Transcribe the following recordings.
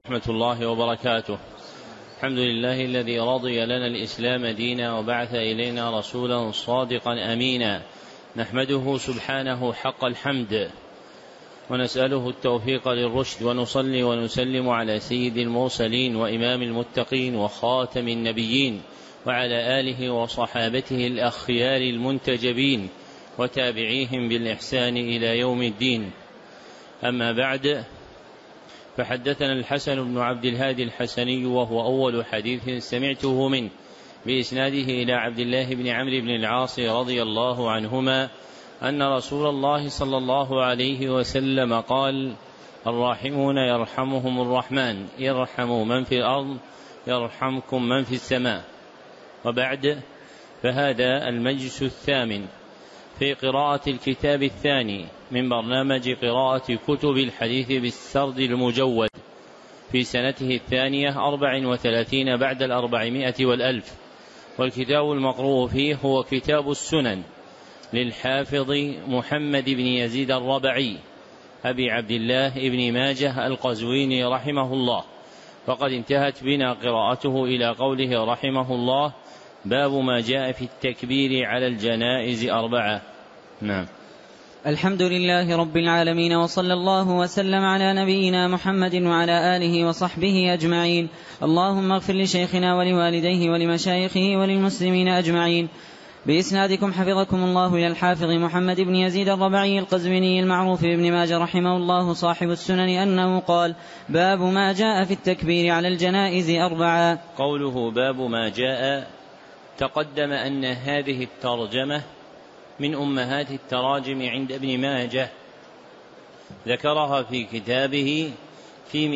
ورحمة الله وبركاته. الحمد لله الذي رضي لنا الإسلام دينا وبعث إلينا رسولا صادقا أمينا، نحمده سبحانه حق الحمد ونسأله التوفيق للرشد، ونصلي ونسلم على سيد المرسلين وإمام المتقين وخاتم النبيين وعلى آله وصحابته الأخيار المنتجبين وتابعيهم بالإحسان إلى يوم الدين. أما بعد، فحدثنا الحسن بن عبد الهادي الحسني وهو أول حديث سمعته منه بإسناده إلى عبد الله بن عمرو بن العاص رضي الله عنهما أن رسول الله صلى الله عليه وسلم قال: الراحمون يرحمهم الرحمن، ارحموا من في الأرض يرحمكم من في السماء. وبعد، فهذا المجلس الثامن في قراءة الكتاب الثاني من برنامج قراءة كتب الحديث بالسرد المجود في سنته 32 بعد 400 والألف، والكتاب المقروء فيه هو كتاب السنن للحافظ محمد بن يزيد الربعي أبي عبد الله بن ماجه القزويني رحمه الله. وقد انتهت بنا قراءته إلى قوله رحمه الله: باب ما جاء في التكبير على الجنائز 4. نعم. الحمد لله رب العالمين، وصلى الله وسلم على نبينا محمد وعلى آله وصحبه أجمعين. اللهم اغفر لشيخنا ولوالديه ولمشايخه وللمسلمين أجمعين. بإسنادكم حفظكم الله إلى الحافظ محمد بن يزيد الربعي القزويني المعروف بابن ماجه رحمه الله صاحب السنن أنه قال: باب ما جاء في التكبير على الجنائز 4. قوله باب ما جاء، تقدم أن هذه الترجمة من أمهات التراجم عند ابن ماجه، ذكرها في كتابه في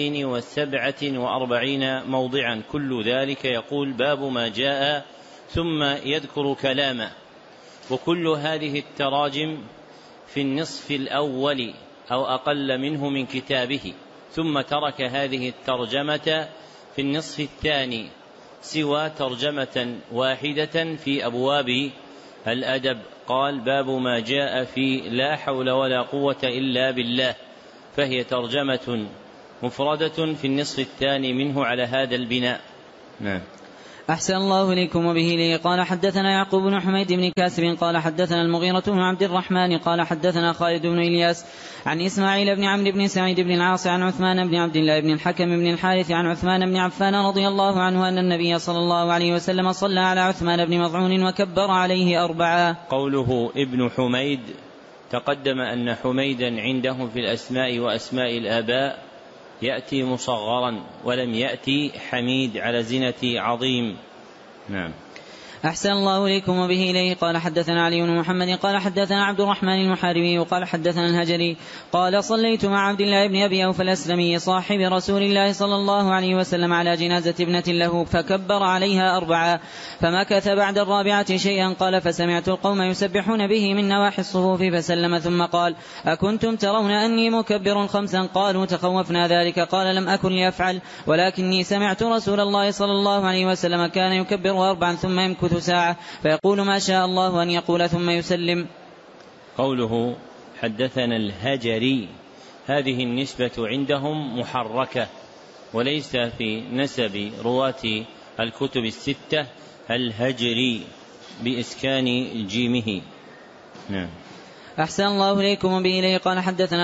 247 موضعا، كل ذلك يقول باب ما جاء ثم يذكر كلامه. وكل هذه التراجم في النصف الأول أو أقل منه من كتابه، ثم ترك هذه الترجمة في النصف الثاني، سوى ترجمة واحدة في أبواب الأدب. قال: باب ما جاء في لا حول ولا قوة إلا بالله، فهي ترجمة مفردة في النصف الثاني منه على هذا البناء. نعم. أحسن الله إليكم. وبه لي قال حدثنا يعقوب بن حميد بن كاسب قال حدثنا المغيرة بن عبد الرحمن قال حدثنا خالد بن إلياس عن إسماعيل بن عمرو بن سعيد بن العاص عن عثمان بن عبد الله بن الحكم بن الحارث عن عثمان بن عفان رضي الله عنه أن النبي صلى الله عليه وسلم صلى على عثمان بن مظعون وكبر عليه 4. قوله ابن حميد، تقدم أن حميدا عندهم في الأسماء وأسماء الآباء يأتي مصغرا، ولم يأتي حميد على زنة عظيم. نعم. أحسن الله إليكم. وبه إليه قال حدثنا علي بن محمد قال حدثنا عبد الرحمن المحاربي وقال حدثنا الهجري قال: صليت مع عبد الله بن أبي أوفى الأسلمي صاحب رسول الله صلى الله عليه وسلم على جنازة ابنة له فكبر عليها 4، فمكث بعد 4 شيئا. قال: فسمعت القوم يسبحون به من نواحي الصفوف فسلم، ثم قال: أكنتم ترون أني مكبر 5؟ قالوا: تخوفنا ذلك. قال: لم أكن لأفعل، ولكني سمعت رسول الله صلى الله عليه وسلم كان يكبر 4 ثم يمكث ساعة فيقول ما شاء الله أن يقول ثم يسلم. قوله حدثنا الهجري، هذه النسبة عندهم محركة، وليس في نسب رواة الكتب 6 الهجري بإسكان جيمه. نعم. أحسن الله إليكم. وبه إليه قال حدثنا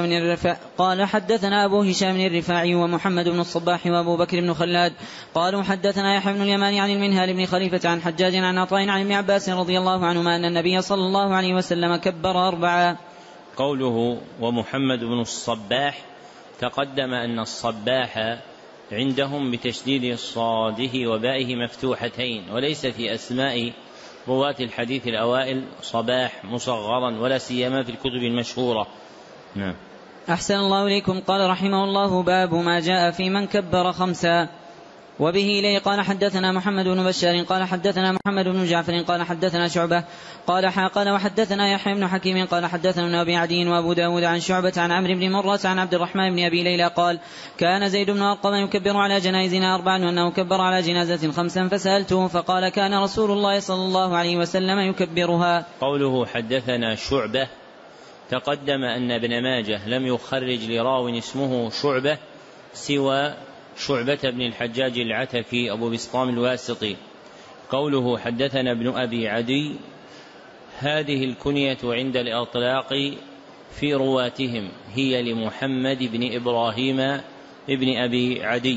أبو هشام الرفاعي ومحمد بن الصباح وأبو بكر بن خلاد قالوا حدثنا يحيى بن اليمان عن المنهال بن خليفة عن حجاج عن عطاء عن ابن عباس رضي الله عنهما أن النبي صلى الله عليه وسلم كبر 4. قوله ومحمد بن الصباح، تقدم أن الصباح عندهم بتشديد صاده وبائه مفتوحتين، وليس في أسماء رواة الحديث الأوائل صباح مصغرا، ولا سيما في الكتب المشهورة. نعم. أحسن الله إليكم. قال رحمه الله: باب ما جاء في من كبر 5. وبه إليه قال حدثنا محمد بن بشار قال حدثنا محمد بن جعفر قال حدثنا شعبة قال وحدثنا يحيى بن حكيم قال حدثنا ابن أبي عدي وأبو داود عن شعبة عن عمرو بن مرة عن عبد الرحمن بن أبي ليلى قال: كان زيد بن أرقم يكبر على جنائزنا 4 وأنه كبر على جنازة 5، فسألته فقال: كان رسول الله صلى الله عليه وسلم يكبرها. قوله حدثنا شعبة، تقدم أن ابن ماجه لم يخرج لراو اسمه شعبة سوى شعبة بن الحجاج العتكي أبو بسطام الواسطي. قوله حدثنا ابن أبي عدي، هذه الكنية عند الإطلاق في رواتهم هي لمحمد بن إبراهيم ابن أبي عدي.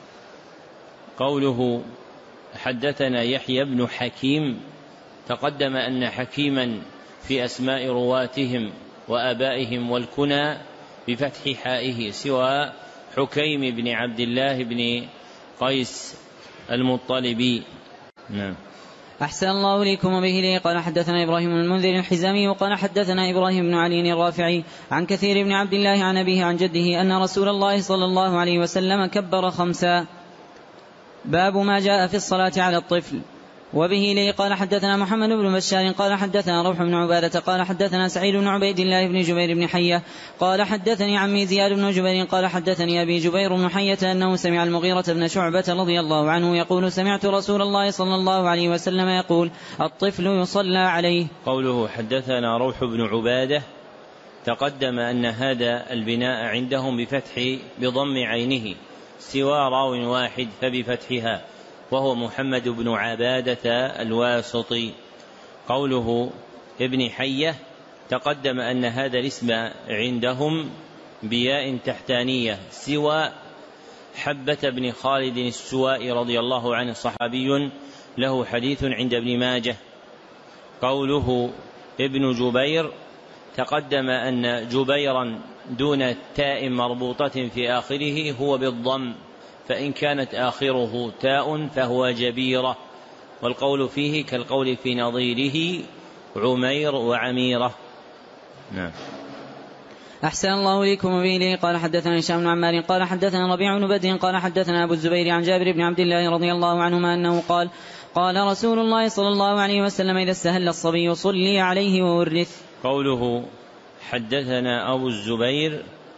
قوله حدثنا يحيى بن حكيم، تقدم أن حكيما في أسماء رواتهم وآبائهم والكنى بفتح حائه سوى حكيم بن عبد الله بن قيس المطلبي. نعم. أحسن الله إليكم وبه لي. قال حدثنا إبراهيم بن المنذر الحزامي وقال حدثنا إبراهيم بن علي الرافعي عن كثير بن عبد الله عن أبيه عن جده أن رسول الله صلى الله عليه وسلم كبر 5. باب ما جاء في الصلاة على الطفل. وبه لي. قال حدثنا محمد بن بشار قال حدثنا روح بن عبادة قال حدثنا سعيد بن عبيد الله بن جبير بن حية قال حدثني عمي زياد بن جبير قال حدثني أبي جبير بن حية أنه سمع المغيرة بن شعبة رضي الله عنه يقول سمعت رسول الله صلى الله عليه وسلم يقول الطفل يصلى عليه. قوله حدثنا روح بن عبادة، تقدم أن هذا البناء عندهم بضم عينه سوى راو واحد فبفتحها، وهو محمد بن عبادة الواسطي. قوله ابن حية، تقدم أن هذا الاسم عندهم بياء تحتانية سوى حبة بن خالد السوائي رضي الله عنه صحابي له حديث عند ابن ماجه. قوله ابن جبير، تقدم أن جبيرا دون تاء مربوطة في آخره هو بالضم، فإن كانت آخره تاء فهو جبيرة، والقول فيه كالقول في نظيره عمير وعميرة. نعم. أحسن الله إليكم وبه. قال حدثنا هشام بن عمار قال حدثنا ربيع بن بدر قال حدثنا أبو الزبير عن جابر بن عبد الله رضي الله عنهما أنه قال قال رسول الله صلى الله عليه وسلم إذا استهل الصبي صلي عليه وورث. قوله حدثنا أبو الزبير،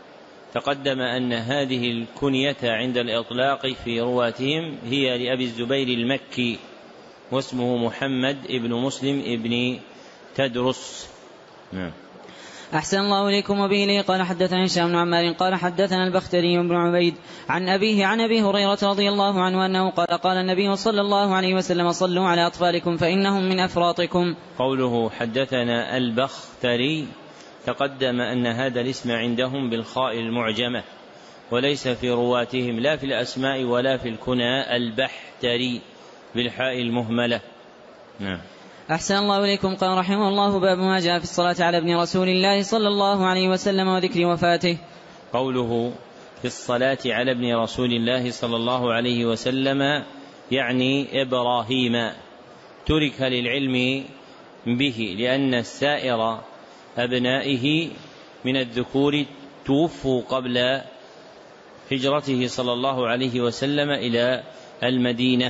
تقدم أن هذه الكنية عند الإطلاق في رواتهم هي لأبي الزبير المكي واسمه محمد ابن مسلم ابن تدرس. نعم. أحسن الله إليكم وبه لي. قال حدثنا هشام بن عمار قال حدثنا البختري بن عبيد عن أبيه عن أبي هريرة رضي الله عنه أنه قال قال النبي صلى الله عليه وسلم صلوا على أطفالكم فإنهم من أفراطكم. قوله حدثنا البختري، تقدم أن هذا الاسم عندهم بالخاء المعجمة، وليس في رواتهم لا في الأسماء ولا في الكنى البحتري بالحاء المهملة. نعم. أحسن الله إليكم. قال رحمه الله باب ما جاء في الصلاة على ابن رسول الله صلى الله عليه وسلم وذكر وفاته. قوله في الصلاة على ابن رسول الله صلى الله عليه وسلم يعني إبراهيم، ترك للعلم به لأن السائر أبنائه من الذكور توفوا قبل هجرته صلى الله عليه وسلم إلى المدينة.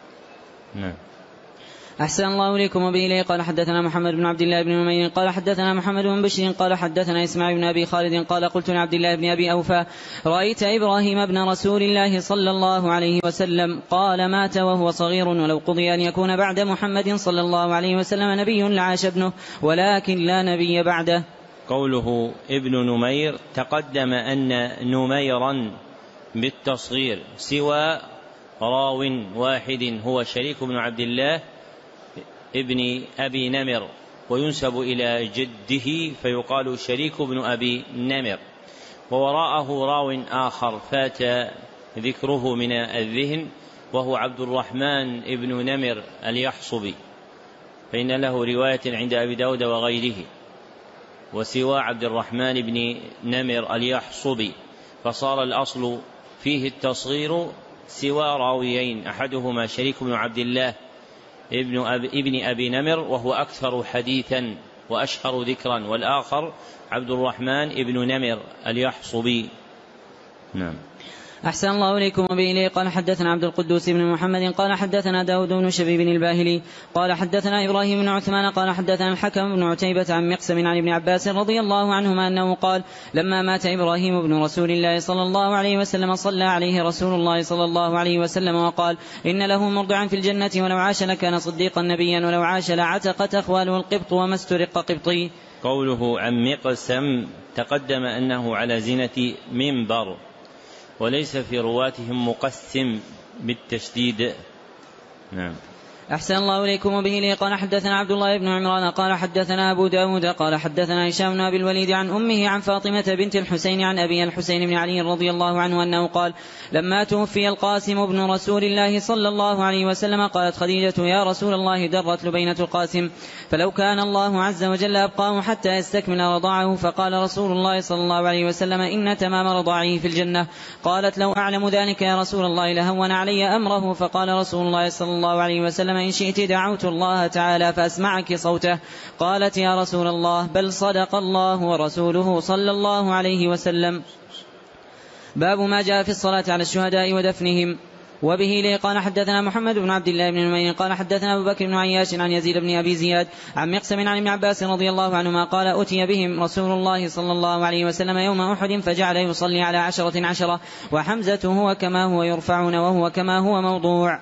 نعم. أحسن الله إليكم وبه إليه. قال حدثنا محمد بن عبد الله بن نمير قال حدثنا محمد بن بشير قال حدثنا إسماعيل بن أبي خالد قال قلت لعبد الله بن أبي أوفى رأيت إبراهيم بن رسول الله صلى الله عليه وسلم؟ قال مات وهو صغير، ولو قضي أن يكون بعد محمد صلى الله عليه وسلم نبي لعاش ابنه، ولكن لا نبي بعده. قوله ابن نمير، تقدم أن نميرا بالتصغير سوى راو واحد هو شريك بن عبد الله ابن أبي نمر، وينسب إلى جده فيقال شريك بن أبي نمر، ووراءه راو آخر فات ذكره من الذهن وهو عبد الرحمن ابن نمر اليحصبي، فإن له رواية عند أبي داود وغيره، وسوى عبد الرحمن بن نمر اليحصبي، فصار الأصل فيه التصغير سوى راويين، أحدهما شريك بن عبد الله ابن أبي نمر وهو أكثر حديثا وأشهر ذكرا، والآخر عبد الرحمن ابن نمر اليحصبي. نعم. أحسن الله إليكم وبه إليه. قال حدثنا عبد القدوس بن محمد قال حدثنا داود بن شبيب الباهلي قال حدثنا إبراهيم بن عثمان قال حدثنا الحكم بن عتيبة عن مقسم عن ابن عباس رضي الله عنهما أنه قال لما مات إبراهيم بن رسول الله صلى الله عليه وسلم صلى عليه رسول الله صلى الله عليه وسلم وقال إن له مرضعا في الجنة، ولو عاش لكان صديقا نبيا، ولو عاش لعتقت أخواله القبط وما استرق قبطي. قوله عن مقسم، تقدم أنه على زينة منبر، وليس في رواتهم مقسم بالتشديد. نعم. أحسن الله إليكم. وبه لي قال حدثنا عبد الله بن عمران قال حدثنا أبو داود قال حدثنا هشام بن أبي الوليد عن أمه عن فاطمة بنت الحسين عن أبي الحسين بن علي رضي الله عنه أنه قال لما توفي القاسم بن رسول الله صلى الله عليه وسلم قالت خديجة يا رسول الله درت لبينة القاسم فلو كان الله عز وجل أبقاه حتى يستكمل رضاعه. فقال رسول الله صلى الله عليه وسلم إن تمام رضاعه في الجنة. قالت لو أعلم ذلك يا رسول الله لهون علي أمره. فقال رسول الله صلى الله عليه وسلم إن شئت دعوت الله تعالى فأسمعك صوته. قالت يا رسول الله بل صدق الله ورسوله صلى الله عليه وسلم. باب ما جاء في الصلاة على الشهداء ودفنهم. وبه لي قال حدثنا محمد بن عبد الله بن نمير قال حدثنا أبو بكر بن عياش عن يزيد بن أبي زياد عن مقسم عن ابن عباس رضي الله عنهما قال أتي بهم رسول الله صلى الله عليه وسلم يوم أحد فجعل يصلي على 10 وحمزة هو كما هو يرفعون وهو كما هو موضوع.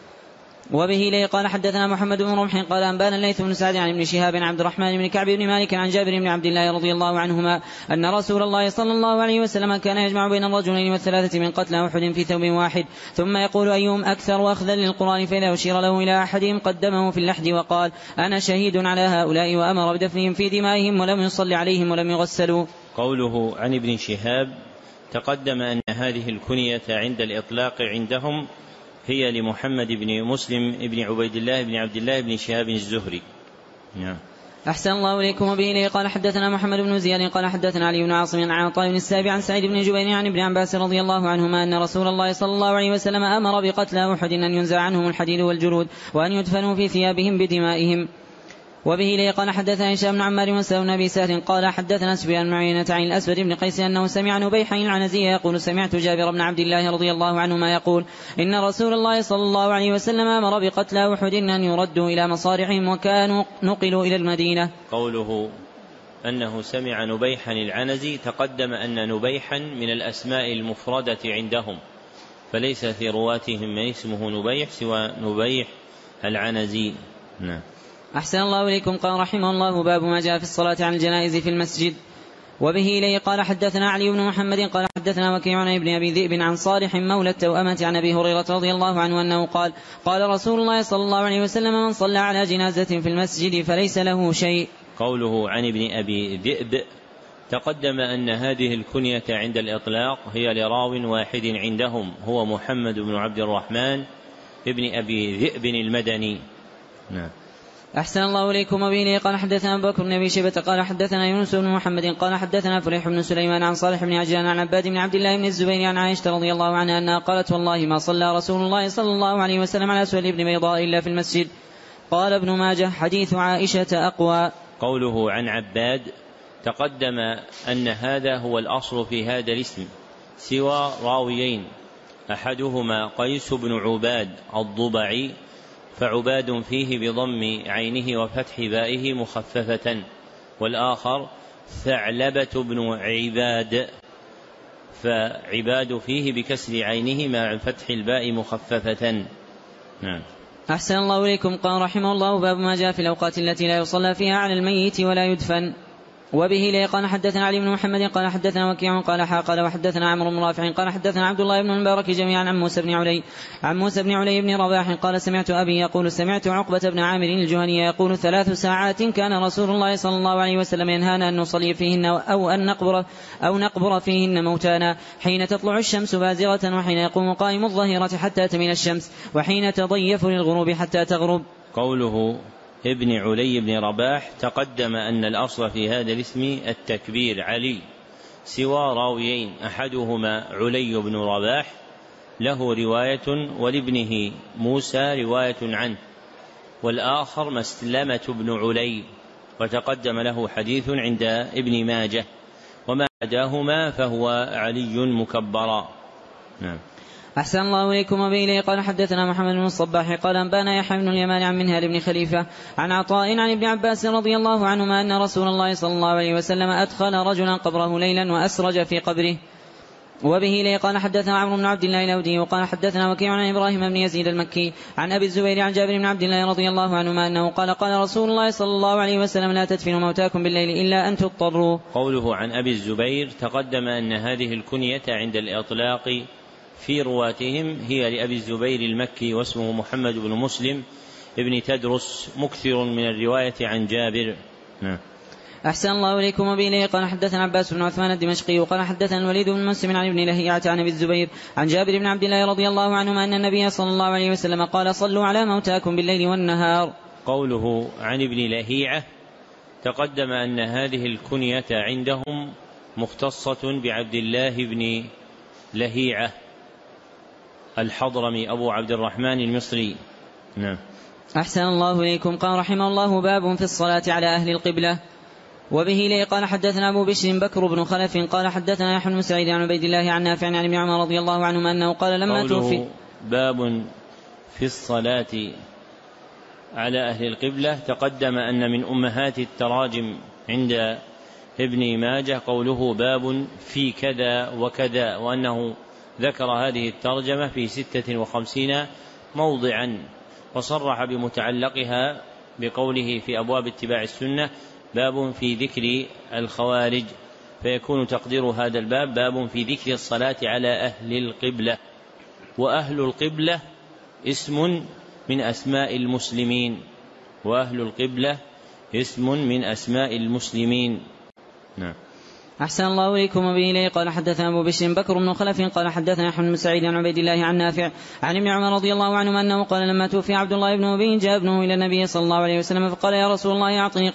وبه لي قال حدثنا محمد بن رمح قال أنبانا الليث بن سعد عن ابن شهاب عن عبد الرحمن بن كعب بن مالك عن جابر بن عبد الله رضي الله عنهما أن رسول الله صلى الله عليه وسلم كان يجمع بين الرجلين والثلاثة من قتلى أحد في ثوب واحد ثم يقول أيهم أكثر أخذا للقرآن فإذا أشير له إلى أحدهم قدمه في اللحد وقال أنا شهيد على هؤلاء وأمر بدفنهم في دمائهم ولم يصلي عليهم ولم يغسلوا. قوله عن ابن شهاب تقدم أن هذه الكنية عند الإطلاق عندهم هي لمحمد بن مسلم بن عبيد الله بن عبد الله بن شهاب الزهري. نعم. أحسن الله إليكم. وبه لي قال حدثنا محمد بن زياد قال حدثنا علي بن عاصم عن عطاء بن السابع عن سعيد بن جبير عن ابن عباس رضي الله عنهما أن رسول الله صلى الله عليه وسلم أمر بقتلى أحد أن ينزع عنهم الحديد والجلود وأن يدفنوا في ثيابهم بدمائهم. وبه لي قال حدثنا هشام بن عمار وسلم بن أبي سهل قال حدثنا سفيان بن عيينة عن الأسود بن قيس أنه سمع نبيحا العنزي يقول سمعت جابر بن عبد الله رضي الله عنهما يقول إن رسول الله صلى الله عليه وسلم أمر بقتلى أحد أن يردوا إلى مصارعهم وكانوا نقلوا إلى المدينة. قوله أنه سمع نبيحا العنزي تقدم أن نبيحا من الأسماء المفردة عندهم فليس في رواتهم من اسمه نبيح سوى نبيح العنزي. نعم. أحسن الله إليكم. قال رحمه الله باب ما جاء في الصلاة عن الجنائز في المسجد. وبه إليه قال حدثنا علي بن محمد قال حدثنا وكيع عن ابن أبي ذئب عن صالح مولى التوأمة عن أبي هريرة رضي الله عنه أنه قال قال رسول الله صلى الله عليه وسلم من صلى على جنازة في المسجد فليس له شيء. قوله عن ابن أبي ذئب تقدم أن هذه الكنية عند الإطلاق هي لراو واحد عندهم هو محمد بن عبد الرحمن ابن أبي ذئب المدني. نعم. أحسن الله إليكم. وبه قال حدثنا أبو بكر بن أبي شيبة قال حدثنا يونس بن محمد قال حدثنا فليح بن سليمان عن صالح بن عجلان عن عباد بن عبد الله بن الزبير عن عائشة رضي الله عنها أنها قالت والله ما صلى رسول الله صلى الله عليه وسلم على سهل بن بيضاء إلا في المسجد. قال ابن ماجه حديث عائشة أقوى. قوله عن عباد تقدم أن هذا هو الأصل في هذا الاسم سوى راويين أحدهما قيس بن عباد الضبعي فعباد فيه بضم عينه وفتح بائه مخففة والآخر ثعلبة بن عباد فعباد فيه بكسر عينه مع فتح الباء مخففة. نعم. أحسن الله إليكم. قال رحمه الله باب ما جاء في الأوقات التي لا يصلى فيها على الميت ولا يدفن. وبه لي قال حدثنا علي بن محمد قال حدثنا وكيع قال وحدثنا عمرو بن رافع قال حدثنا عبد الله بن المبارك جميعا عن موسى بن علي بن رباح قال سمعت أبي يقول سمعت عقبة بن عامر الجهني يقول 3 ساعات كان رسول الله صلى الله عليه وسلم ينهانا أن نصلي فيهن أو نقبر فيهن موتانا حين تطلع الشمس بازغة وحين يقوم قائم الظهيرة حتى تميل الشمس وحين تضيف للغروب حتى تغرب. قوله ابن علي بن رباح تقدم أن الأصل في هذا الاسم التكبير علي سوى راويين أحدهما علي بن رباح له رواية ولابنه موسى رواية عنه والآخر مسلمة بن علي وتقدم له حديث عند ابن ماجه وما عداهما فهو علي مكبرا. نعم. أحسن الله إليكم. وبه قال حدثنا محمد بن الصباح قال أنبانا يحيى بن اليمان عن منهل بن خليفة عن عطاء عن ابن عباس رضي الله عنهما أن رسول الله صلى الله عليه وسلم أدخل رجلا قبره ليلا وأسرج في قبره. وبه لي قال حدثنا عمرو بن عبد الله الأودي وقال حدثنا وكيع عن إبراهيم بن يزيد المكي عن أبي الزبير عن جابر بن عبد الله رضي الله عنهما أنه قال قال رسول الله صلى الله عليه وسلم لا تدفنوا موتاكم بالليل إلا أن تضطروا. قوله عن أبي الزبير تقدم أن هذه الكنية عند الإطلاق في رواتهم هي لأبي الزبير المكي واسمه محمد بن مسلم ابن تدرس مكثر من الرواية عن جابر. أحسن الله إليكم. وبه قال حدثنا عباس بن عثمان الدمشقي وقال حدثنا الوليد بن مسلم عن ابن لهيعة عن أبي الزبير عن جابر بن عبد الله رضي الله عنهما أن النبي صلى الله عليه وسلم قال صلوا على موتاكم بالليل والنهار. قوله عن ابن لهيعة تقدم أن هذه الكنية عندهم مختصة بعبد الله بن لهيعة الحضرمي أبو عبد الرحمن المصري. أحسن الله إليكم. قال رحمه الله باب في الصلاة على أهل القبلة. وبه لي قال حدثنا أبو بشر بكر بن خلف قال حدثنا يحيى بن سعيد عن عبيد الله عن نافع عن ابن عمر رضي الله عنهما أنه قال لما توفي. باب في الصلاة على أهل القبلة تقدم أن من أمهات التراجم عند ابن ماجه قوله باب في كذا وكذا، وأنه ذكر هذه الترجمة في 56 موضعا، وصرح بمتعلقها بقوله في أبواب اتباع السنة باب في ذكر الخوارج، فيكون تقدير هذا الباب باب في ذكر الصلاة على أهل القبلة. وأهل القبلة اسم من أسماء المسلمين، وأهل القبلة اسم من أسماء المسلمين. أحسن الله إليكم. وبه لي قال حدثنا أبو بشر بكر بن خلف قال حدثنا يحيى بن سعيد عن عبيد الله عن نافع عن ابن عمر رضي الله عنهما أنه قال لما توفي عبد الله بن أبي جاء ابنه إلى النبي صلى الله عليه وسلم فقال يا رسول الله أعطني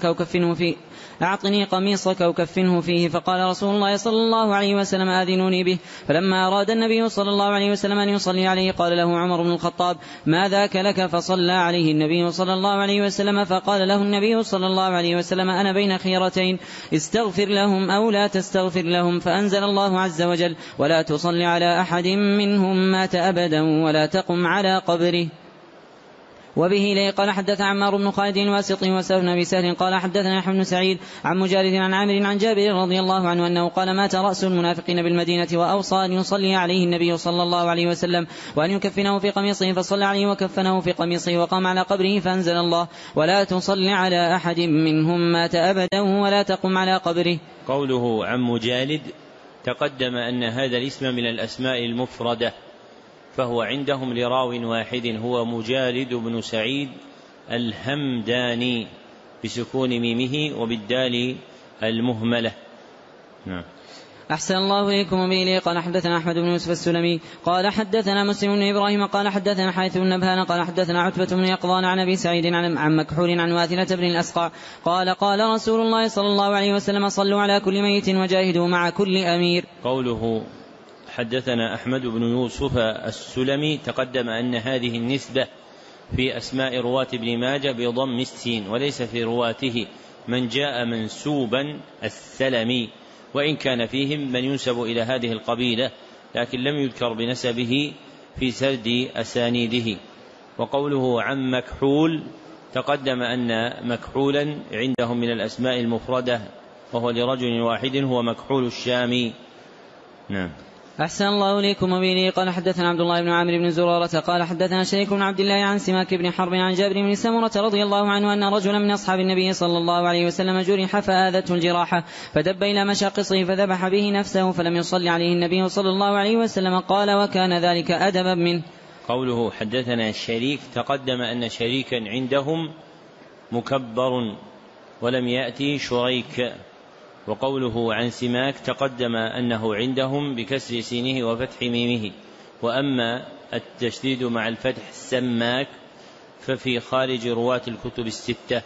قميصك وكفنه فيه، فقال رسول الله صلى الله عليه وسلم آذنوني به. فلما أراد النبي صلى الله عليه وسلم أن يصلي عليه قال له عمر بن الخطاب ما ذاك لك؟ فصلى عليه النبي صلى الله عليه وسلم، فقال له النبي صلى الله عليه وسلم أنا بين خيرتين استغفر لهم أو لا تستغفر لهم، فأنزل الله عز وجل ولا تصل على أحد منهم مات أبدا ولا تقم على قبره. وبه لي قال حدثنا عمار بن خالد الواسطي وسهل بن أبي سهل قال حدثنا يحيى بن سعيد عن مجالد عن عامر عن جابر رضي الله عنه أنه قال مات رأس المنافقين بالمدينة وأوصى أن يصلي عليه النبي صلى الله عليه وسلم وأن يكفنه في قميصه، فصلى عليه وكفنه في قميصه وقام على قبره، فأنزل الله ولا تصل على أحد منهم مات أبدا ولا تقم على قبره. قوله عن مجالد تقدم أن هذا الاسم من الأسماء المفردة، فهو عندهم لراو واحد هو مجالد بن سعيد الهمداني بسكون ميمه وبالدال المهملة. أحسن الله إليكم. وبه قال حدثنا أحمد بن يوسف السلمي قال حدثنا مسلم بن إبراهيم قال حدثنا حيث بن نبهان قال حدثنا عتبة بن يقظان عن أبي سعيد عن مكحول عن واثلة بن الأسقع قال قال رسول الله صلى الله عليه وسلم صلوا على كل ميت وجاهدوا مع كل أمير. قوله حدثنا أحمد بن يوسف السلمي تقدم أن هذه النسبة في أسماء رواة ابن ماجه بضم السين، وليس في رواته من جاء منسوبا السلمي، وإن كان فيهم من ينسب إلى هذه القبيلة لكن لم يذكر بنسبه في سرد أسانيده. وقوله عن مكحول تقدم أن مكحولا عندهم من الأسماء المفردة، وهو لرجل واحد هو مكحول الشامي. أحسن الله إليكم. وبه قال حدثنا عبد الله بن عامر بن زرارة قال حدثنا شريك بن عبد الله عن سماك بن حرب عن جابر بن سمرة رضي الله عنه أن رجلا من أصحاب النبي صلى الله عليه وسلم جرح فآذته الجراحة فدب إلى مشاقصه فذبح به نفسه فلم يصلي عليه النبي صلى الله عليه وسلم قال وكان ذلك أدبا منه. قوله حدثنا شريك تقدم أن شريكا عندهم مكبر ولم يأتي شريك. وقوله عن سماك تقدم أنه عندهم بكسر سينه وفتح ميمه، وأما التشديد مع الفتح سماك ففي خارج رواة الكتب الستة.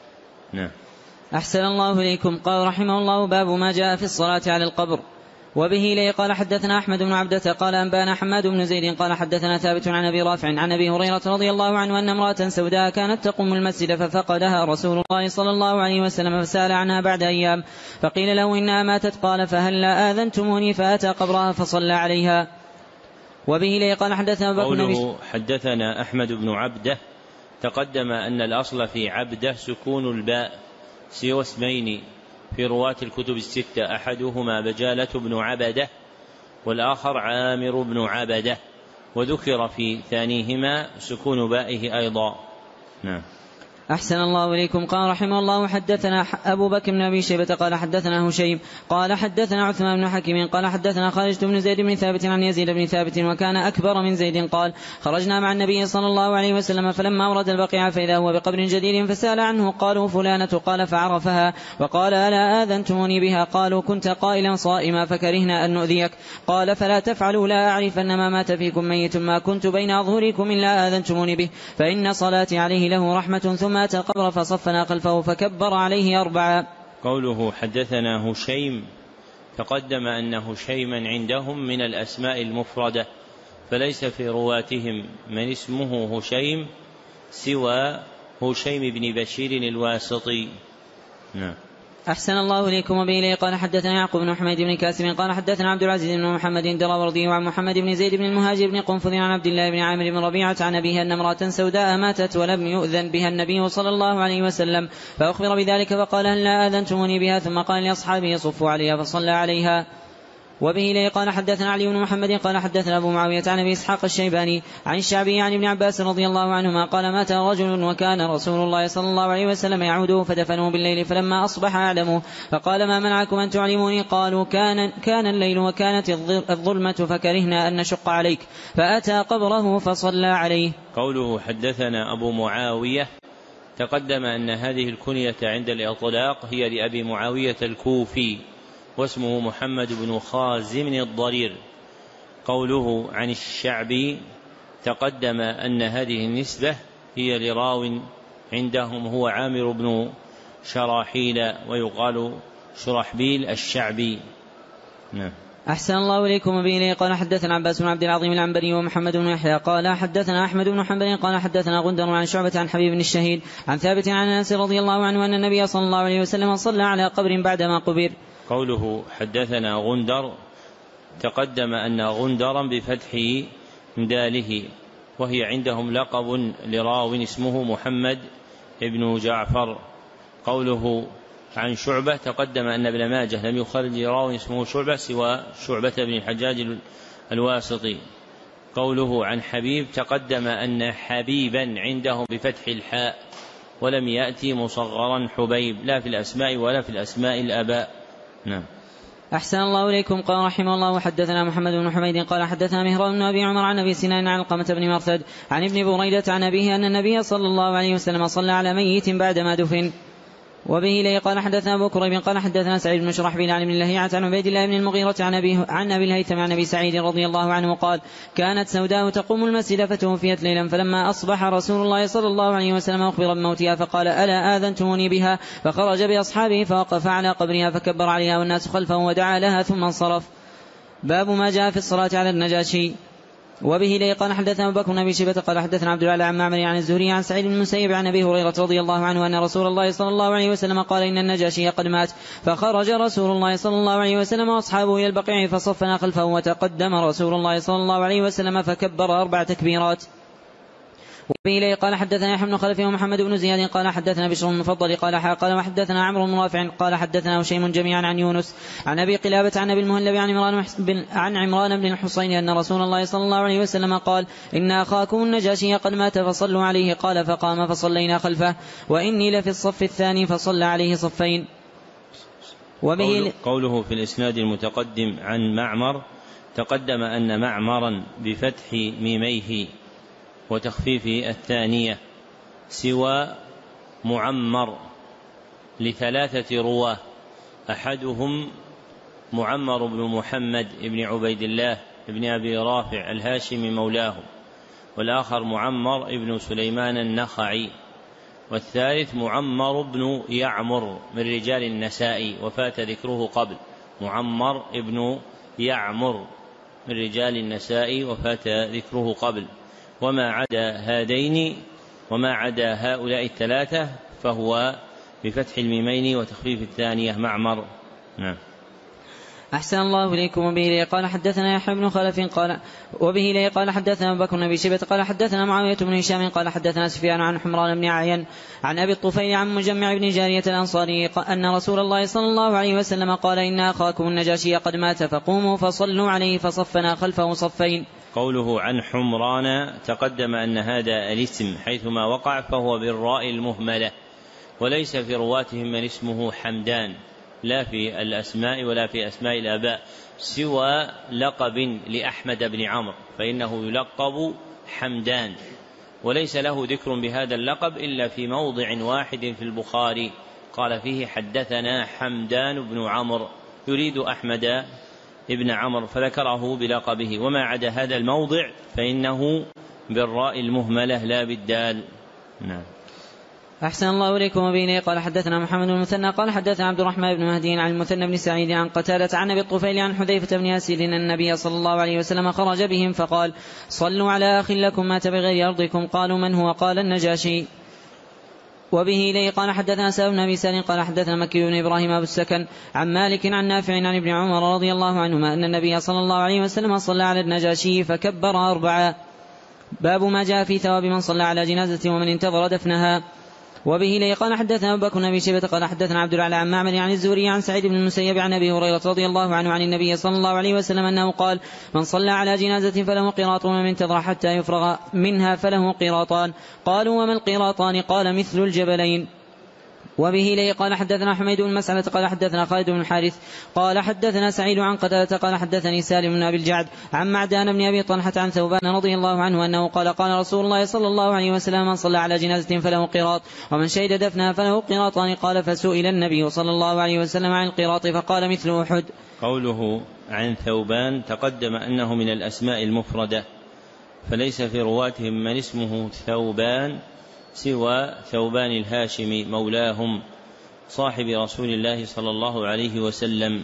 أحسن الله إليكم. قال رحمه الله باب ما جاء في الصلاة على القبر. وبه لي قال حدثنا أحمد بن عبدة قال أنبانا حماد بن زيد قال حدثنا ثابت عن أبي رافع عن أبي هريرة رضي الله عنه أن امرأة سوداء كانت تقوم المسجد ففقدها رسول الله صلى الله عليه وسلم فسأل عنها بعد أيام فقيل له إنها ماتت قال فهل لا آذنتموني فأتى قبرها فصلى عليها. وبه لي قال حدثنا قوله حدثنا أحمد بن عبدة تقدم أن الأصل في عبدة سكون الباء سوى اسمين في رواة الكتب الستة، أحدهما بجالة بن عبدة والآخر عامر بن عبدة، وذكر في ثانيهما سكون بائه أيضا. نعم. أحسن الله إليكم. قال رحمه الله حدثنا أبو بكر بن أبي شيبة قال حدثنا هشيم قال حدثنا عثمان بن حكيم قال حدثنا خالد بن زيد بن ثابت عن يزيد بن ثابت وكان أكبر من زيد قال خرجنا مع النبي صلى الله عليه وسلم فلما ورد البقيع فإذا هو بقبر جديد فسأل عنه قالوا فلانة قال فعرفها وقال ألا آذنتموني بها قالوا كنت قائلا صائما فكرهنا أن نؤذيك قال فلا تفعلوا لا أعرف أن ما مات فيكم ميت ما كنت بين أظهركم إلا آذنتموني به فإن صلاتي عليه له رحمة ثم أتى القبر فصفنا خلفه فكبر عليه 4. قوله حدثنا هشيم تقدم أن هشيما عندهم من الأسماء المفردة، فليس في رواتهم من اسمه هشيم سوى هشيم بن بشير الواسطي. نعم. أحسن الله إليكم. وبه إليه قال حدثنا يعقوب بن حميد بن كاسم قال حدثنا عبد العزيز بن محمد الدراوردي وعن محمد بن زيد بن المهاجر بن قنفذ عن عبد الله بن عامر بن ربيعة عن أبيه أن امرأة سوداء ماتت ولم يؤذن بها النبي صلى الله عليه وسلم فأخبر بذلك فقال هل لا آذنتموني بها ثم قال لأصحابه صفوا عليها فصلى عليها. وبه إليه قال حدثنا علي بن محمد قال حدثنا أبو معاوية عن أبي إسحاق الشيباني عن الشعبي عن ابن عباس رضي الله عنهما قال مات رجل وكان رسول الله صلى الله عليه وسلم يعوده فدفنوه بالليل فلما أصبح أعلموا فقال ما منعكم أن تعلموني قالوا كان الليل وكانت الظلمة فكرهنا أن نشق عليك فأتى قبره فصلى عليه. قوله حدثنا أبو معاوية تقدم أن هذه الكنية عند الإطلاق هي لأبي معاوية الكوفي واسمه محمد بن خازم الضرير. قوله عن الشعبي تقدم أن هذه النسبة هي لراو عندهم هو عامر بن شراحيل ويقال شرحبيل الشعبي. نعم. أحسن الله إليكم. وبه إليه قال حدثنا عباس بن عبد العظيم العنبري ومحمد بن يحيى قال حدثنا أحمد بن حنبل قال حدثنا غندر عن شعبة عن حبيب بن الشهيد عن ثابت عن أنس رضي الله عنه أن النبي صلى الله عليه وسلم صلى على قبر بعدما قبر. قوله حدثنا غندر تقدم أن غندرا بفتح داله وهي عندهم لقب لراو اسمه محمد ابن جعفر. قوله عن شعبة تقدم أن ابن ماجه لم يخرج راو اسمه شعبة سوى شعبة بن الحجاج الواسطي. قوله عن حبيب تقدم أن حبيبا عندهم بفتح الحاء ولم يأتي مصغرا حبيب لا في الأسماء ولا في الأسماء الآباء. نعم. أحسن الله إليكم. قال رحمه الله حدثنا محمد بن حميد قال حدثنا مهران بن أبي عمر عن أبي سنان عن علقمة بن مرثد عن ابن بريدة عن أبيه أن النبي صلى الله عليه وسلم صلى على ميت بعدما دفن. وبه إليه قال حدثنا أبو كريب قال حدثنا سعيد بن شرحبيل عن ابن لهيعة عن عبيد الله بن المغيرة عن أبي الهيثم عن أبي سعيد رضي الله عنه قال كانت سوداء تقوم المسجد فتوفيت ليلا فلما أصبح رسول الله صلى الله عليه وسلم أخبر بموتها فقال ألا آذنتموني بها فخرج بأصحابه فوقف على قبرها فكبر عليها والناس خلفه ودعا لها ثم انصرف. باب ما جاء في الصلاة على النجاشي. وبه إليه قال حدثنا أبو بكر بن أبي شيبة قال حدثنا عبد العالى عن معمر عن الزهري عن سعيد بن المسيب عن أبي هريرة رضي الله عنه أن رسول الله صلى الله عليه وسلم قال إن النجاشي قد مات فخرج رسول الله صلى الله عليه وسلم وأصحابه إلى البقيع فصفنا خلفه وتقدم رسول الله صلى الله عليه وسلم فكبر 4 تكبيرات. وبه إليه قال حدثنا يحيى بن خلف ومحمد بن زياد قال حدثنا بشر بن المفضل قال وحدثنا عمرو بن رافع قال حدثنا هشيم جميعا عن يونس عن أبي قلابة عن أبي المهلب عن عمران بن الحصين أن رسول الله صلى الله عليه وسلم قال إن أخاكم النجاشي قد مات فصلوا عليه قال فقام فصلينا خلفه وإني لفي الصف الثاني فصلى عليه صفين. قوله في الإسناد المتقدم عن معمر تقدم أن معمرا بفتح ميميه وتخفيف الثانية سوى معمر ل3 رواه أحدهم معمر بن محمد بن عبيد الله بن أبي رافع الهاشمي مولاه والآخر معمر بن سليمان النخعي والثالث معمر بن يعمر من رجال النسائي وفات ذكره قبل. معمر بن يعمر من رجال النسائي وفات ذكره قبل. وما عدا هؤلاء 3 فهو بفتح الميمين وتخفيف الثانية معمر. نعم. أحسن الله إليكم. وبه قال حدثنا يحيى بن خلف وبه قال حدثنا أبو بكر بن أبي شيبة قال حدثنا معاوية بن هشام قال حدثنا سفيان عن حمران بن عيان عن أبي الطفيل عن مجمع بن جارية الأنصاري أن رسول الله صلى الله عليه وسلم قال إن أخاكم النجاشي قد مات فقوموا فصلوا عليه فصفنا خلفه صفين. قوله عن حمران تقدم أن هذا الاسم حيثما وقع فهو بالراء المهملة، وليس في رواتهم من اسمه حمدان لا في الأسماء ولا في أسماء الآباء سوى لقب لأحمد بن عمرو فإنه يلقب حمدان، وليس له ذكر بهذا اللقب إلا في موضع واحد في البخاري قال فيه حدثنا حمدان بن عمرو يريد أحمد ابن عمرو فذكره بلقبه، وما عدا هذا الموضع فإنه بالراء المهملة لا بالدال. نعم. أحسن الله إليكم. وبه قال حدثنا محمد بن المثنى قال حدثنا عبد الرحمن بن مهدي عن المثنى بن سعيد عن قتادة عن أبي الطفيل عن حذيفة بن أسيد أن النبي صلى الله عليه وسلم خرج بهم فقال صلوا على أخ لكم مات بغير أرضكم. قالوا من هو؟ قال النجاشي. وبه إليه قال حدثنا سالم بن أبي سالم قال حدثنا مكي بن إبراهيم أبو السكن عن مالك عن نافع عن ابن عمر رضي الله عنهما أن النبي صلى الله عليه وسلم صلى على النجاشي فكبر 4. باب ما جاء في ثواب من صلى على جنازة ومن انتظر دفنها. وبه إليه قال حدثنا أبو بكر بن أبي شيبة قال حدثنا عبد الأعلى عن معمر عن الزهري عن سعيد بن المسيب عن أبي هريرة رضي الله عنه عن النبي صلى الله عليه وسلم أنه قال من صلى على جنازة فله قيراط ومن انتظر حتى يفرغ منها فله قيراطان. قالوا وما القيراطان؟ قال مثل الجبلين. وبه إليه قال حدثنا حميد بن مسعدة قال حدثنا خالد بن الحارث قال حدثنا سعيد عن قتادة قال حدثني سالم بن أبي الجعد عن معدان بن أبي طلحة عن ثوبان رضي الله عنه أنه قال قال رسول الله صلى الله عليه وسلم من صلى على جنازة فله قيراط ومن شهد دفنها فله قيراطان. قال فسئل النبي صلى الله عليه وسلم عن القيراط فقال مثل أحد. قوله عن ثوبان تقدم أنه من الأسماء المفردة فليس في رواتهم من اسمه ثوبان سوى ثوبان الهاشمي مولاهم صاحب رسول الله صلى الله عليه وسلم.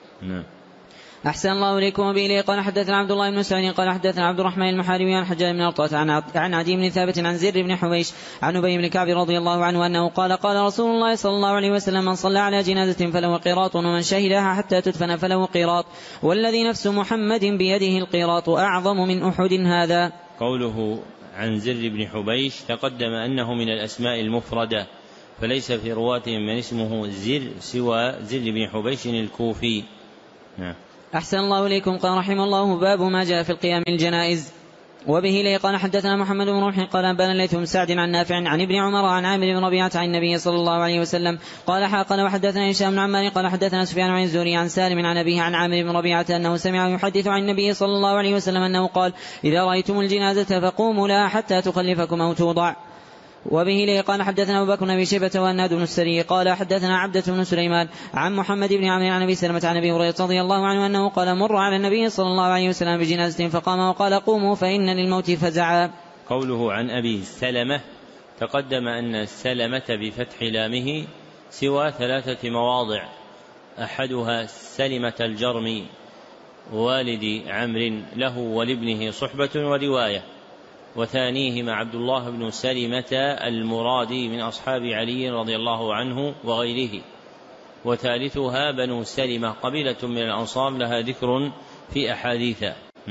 أحسن الله إليكم. وبه قال حدثنا عبد الله بن سعيد قال حدثنا عبد الرحمن المحاربي عن حجاج بن أرطاة عن عدي بن ثابت عن زر بن حويش عن أبي بن كعب رضي الله عنه أنه قال قال رسول الله صلى الله عليه وسلم من صلى على جنازة فله قيراط ومن شهدها حتى تدفن فله قيراط والذي نفس محمد بيده القيراط أعظم من أحد هذا. قوله عن زر بن حبيش تقدم أنه من الأسماء المفردة فليس في رواتهم من اسمه زر سوى زر بن حبيش الكوفي. أحسن الله إليكم. قال رحمه الله باب ما جاء في القيام الجنائز. وبه لي قال حدثنا محمد بن روح قال أنبانا الليث بن سعد عن نافع عن ابن عمر عن عامر بن ربيعة عن النبي صلى الله عليه وسلم قال حاقنا وحدثنا هشام بن عمار قال حدثنا سفيان عن الزهري عن سالم عن أبيه عن عامر بن ربيعة أنه سمع يحدث عن النبي صلى الله عليه وسلم أنه قال إذا رأيتم الجنازة فقوموا لها حتى تخلفكم أو توضع. وبه لي قال حدثنا أبو بكر بن أبي شيبة وهناد بن السري قال حدثنا عبدة بن سليمان عن محمد بن عمرو عن أبي سلمة عن أبي هريرة رضي الله عنه أنه قال مر على النبي صلى الله عليه وسلم بجنازة فقام وقال قوموا فإن للموت فزعا. قوله عن أبي سلمة تقدم أن السلمة بفتح لامه سوى 3 مواضع أحدها سلمة الجرمي والد عمرو له ولابنه صحبة ورواية، وثانيهما عبد الله بن سلمة المرادي من أصحاب علي رضي الله عنه وغيره، وثالثها بنو سلمة قبيلة من الأنصار لها ذكر في أحاديث.